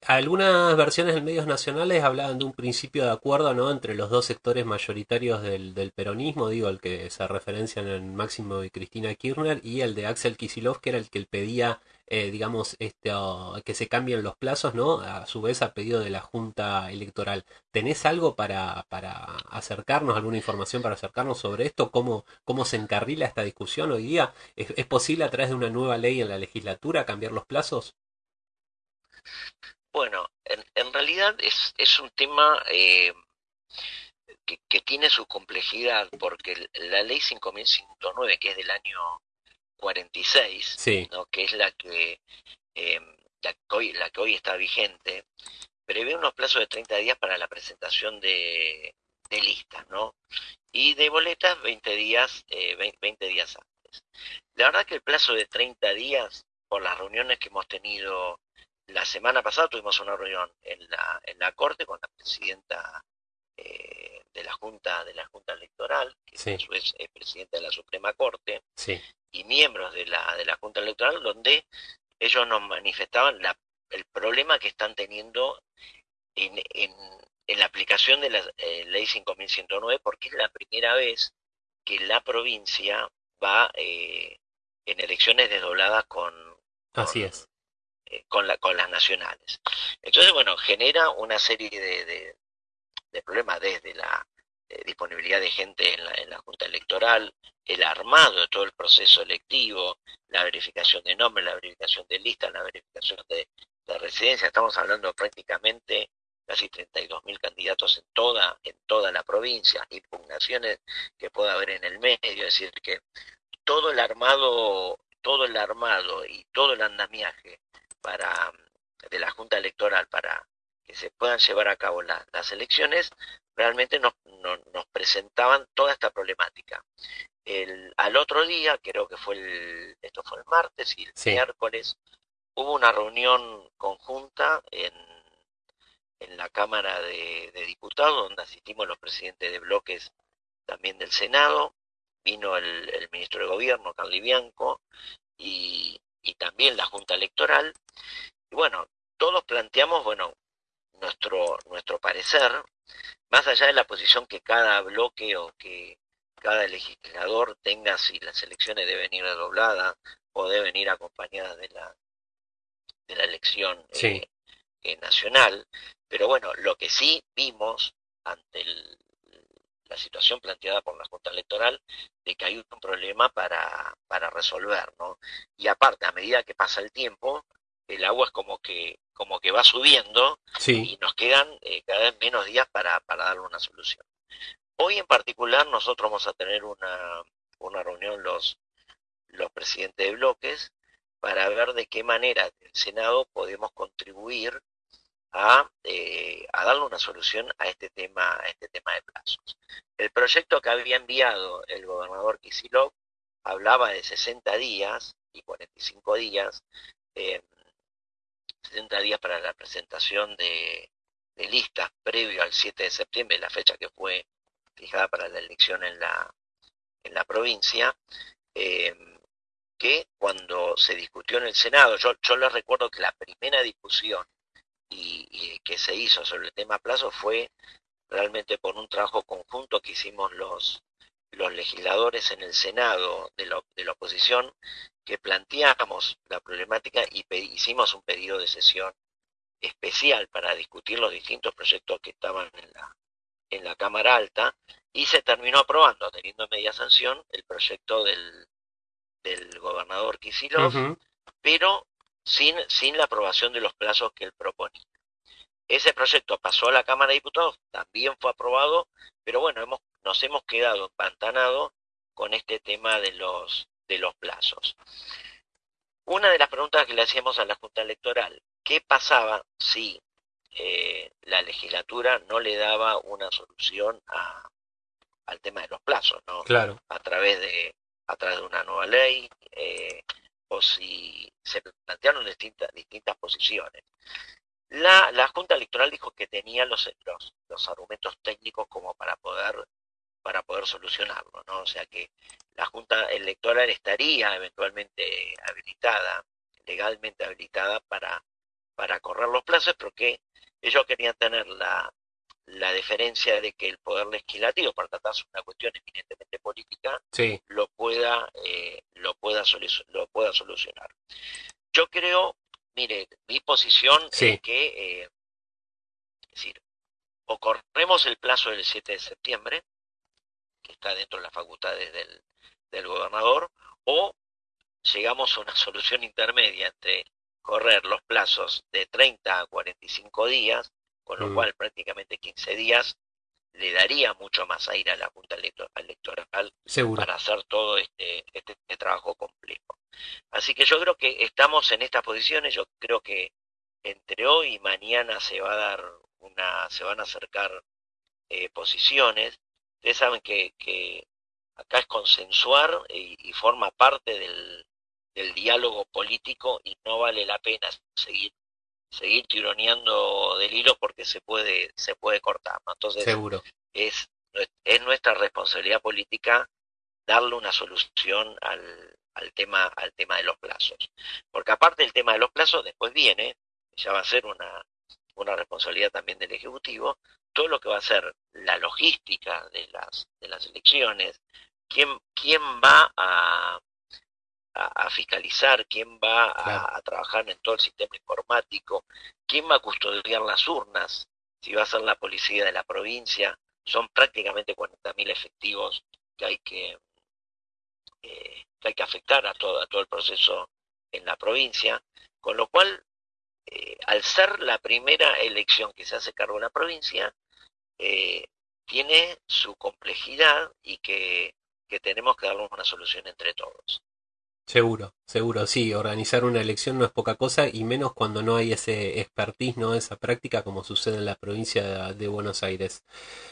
Algunas versiones en medios nacionales hablaban de un principio de acuerdo, ¿no?, entre los dos sectores mayoritarios del peronismo, digo, el que se referencian en Máximo y Cristina Kirchner, y el de Axel Kicillof, que era el que pedía, digamos, que se cambien los plazos, ¿no? A su vez a pedido de la Junta Electoral. ¿Tenés algo para acercarnos, alguna información para acercarnos sobre esto? ¿Cómo se encarrila esta discusión hoy día? ¿Es posible a través de una nueva ley en la legislatura cambiar los plazos? Bueno, en realidad es un tema que tiene su complejidad porque la ley 5109, que es del año 46, Sí, ¿no? Que es eh, la que hoy está vigente, prevé unos plazos de 30 días para la presentación de listas, ¿no? Y de boletas 20 días, 20 días antes. La verdad que el plazo de 30 días, por las reuniones que hemos tenido la semana pasada, tuvimos una reunión en la Corte con la presidenta de la Junta Electoral, que a sí, su vez es presidenta de la Suprema Corte, sí. y miembros de la Junta Electoral, donde ellos nos manifestaban el problema que están teniendo en la aplicación de la ley 5109, porque es la primera vez que la provincia va en elecciones desdobladas con, Así es. con las nacionales. Entonces, bueno, genera una serie de problemas desde la disponibilidad de gente en la Junta Electoral, el armado de todo el proceso electivo, la verificación de nombres, la verificación de listas, la verificación de residencia. Estamos hablando prácticamente casi 32.000 candidatos en toda la provincia, impugnaciones que pueda haber en el medio, es decir, que todo el armado y todo el andamiaje para de la Junta Electoral para que se puedan llevar a cabo las elecciones, realmente nos presentaban toda esta problemática. Al otro día, creo que esto fue el martes y el Sí. miércoles, hubo una reunión conjunta en la Cámara de Diputados, donde asistimos los presidentes de bloques también del Senado, vino el ministro de Gobierno, Carly Bianco, y también la Junta Electoral. Y bueno, todos planteamos, bueno, nuestro parecer, más allá de la posición que cada bloque o que cada legislador tenga si las elecciones deben ir dobladas o deben ir acompañadas de la elección Sí, nacional, pero bueno, lo que sí vimos ante la situación planteada por la Junta Electoral de que hay un problema para resolver, ¿no? Y aparte, a medida que pasa el tiempo, el agua es como que va subiendo sí, y nos quedan cada vez menos días para darle una solución. Hoy en particular nosotros vamos a tener una reunión los presidentes de bloques para ver de qué manera el Senado podemos contribuir a darle una solución a este tema de plazos. El proyecto que había enviado el gobernador Kicillof hablaba de 60 días y 45 días, eh, 70 días para la presentación de listas previo al 7 de septiembre, la fecha que fue fijada para la elección en la provincia, eh, que cuando se discutió en el Senado, yo les recuerdo que la primera discusión y que se hizo sobre el tema plazo fue realmente por un trabajo conjunto que hicimos los legisladores en el Senado de la oposición, que planteamos la problemática y hicimos un pedido de sesión especial para discutir los distintos proyectos que estaban en la Cámara Alta y se terminó aprobando, teniendo media sanción, el proyecto del gobernador Kisilov, ujú, pero sin la aprobación de los plazos que él proponía. Ese proyecto pasó a la Cámara de Diputados, también fue aprobado, pero bueno, nos hemos quedado empantanados con este tema de los plazos. Una de las preguntas que le hacíamos a la Junta Electoral, ¿qué pasaba si la legislatura no le daba una solución al tema de los plazos, ¿no? claro. A través a través de una nueva ley, o si se plantearon distintas posiciones. La Junta Electoral dijo que tenía los argumentos técnicos como para poder solucionarlo, ¿no? O sea que la Junta Electoral estaría eventualmente habilitada, legalmente habilitada para correr los plazos, pero que ellos querían tener la diferencia de que el poder legislativo, para tratarse de una cuestión eminentemente política, Sí, lo pueda solucionar. Yo creo, mire, mi posición es sí, que, es decir, o corremos el plazo del 7 de septiembre, que está dentro de las facultades del gobernador, o llegamos a una solución intermedia entre correr los plazos de 30 a 45 días, con lo mm, cual prácticamente 15 días le daría mucho más aire a la Junta Electoral seguro. para hacer todo este trabajo complejo. Así que yo creo que estamos en estas posiciones, yo creo que entre hoy y mañana se van a acercar posiciones. Ustedes saben que acá es consensuar y forma parte del diálogo político y no vale la pena seguir tironeando del hilo porque se puede cortar, ¿no? Entonces Seguro. es, es nuestra responsabilidad política darle una solución al tema de los plazos. Porque aparte del tema de los plazos, después viene, ya va a ser una responsabilidad también del Ejecutivo, todo lo que va a ser la logística de las elecciones, quién va a fiscalizar, quién va Claro. a trabajar en todo el sistema informático, quién va a custodiar las urnas, si va a ser la policía de la provincia, son prácticamente 40.000 efectivos que hay que hay que afectar a todo el proceso en la provincia, con lo cual, al ser la primera elección que se hace cargo de la provincia, eh, tiene su complejidad y que tenemos que darle una solución entre todos. Seguro, seguro, sí, organizar una elección no es poca cosa y menos cuando no hay ese expertise, ¿no? Esa práctica como sucede en la provincia de Buenos Aires.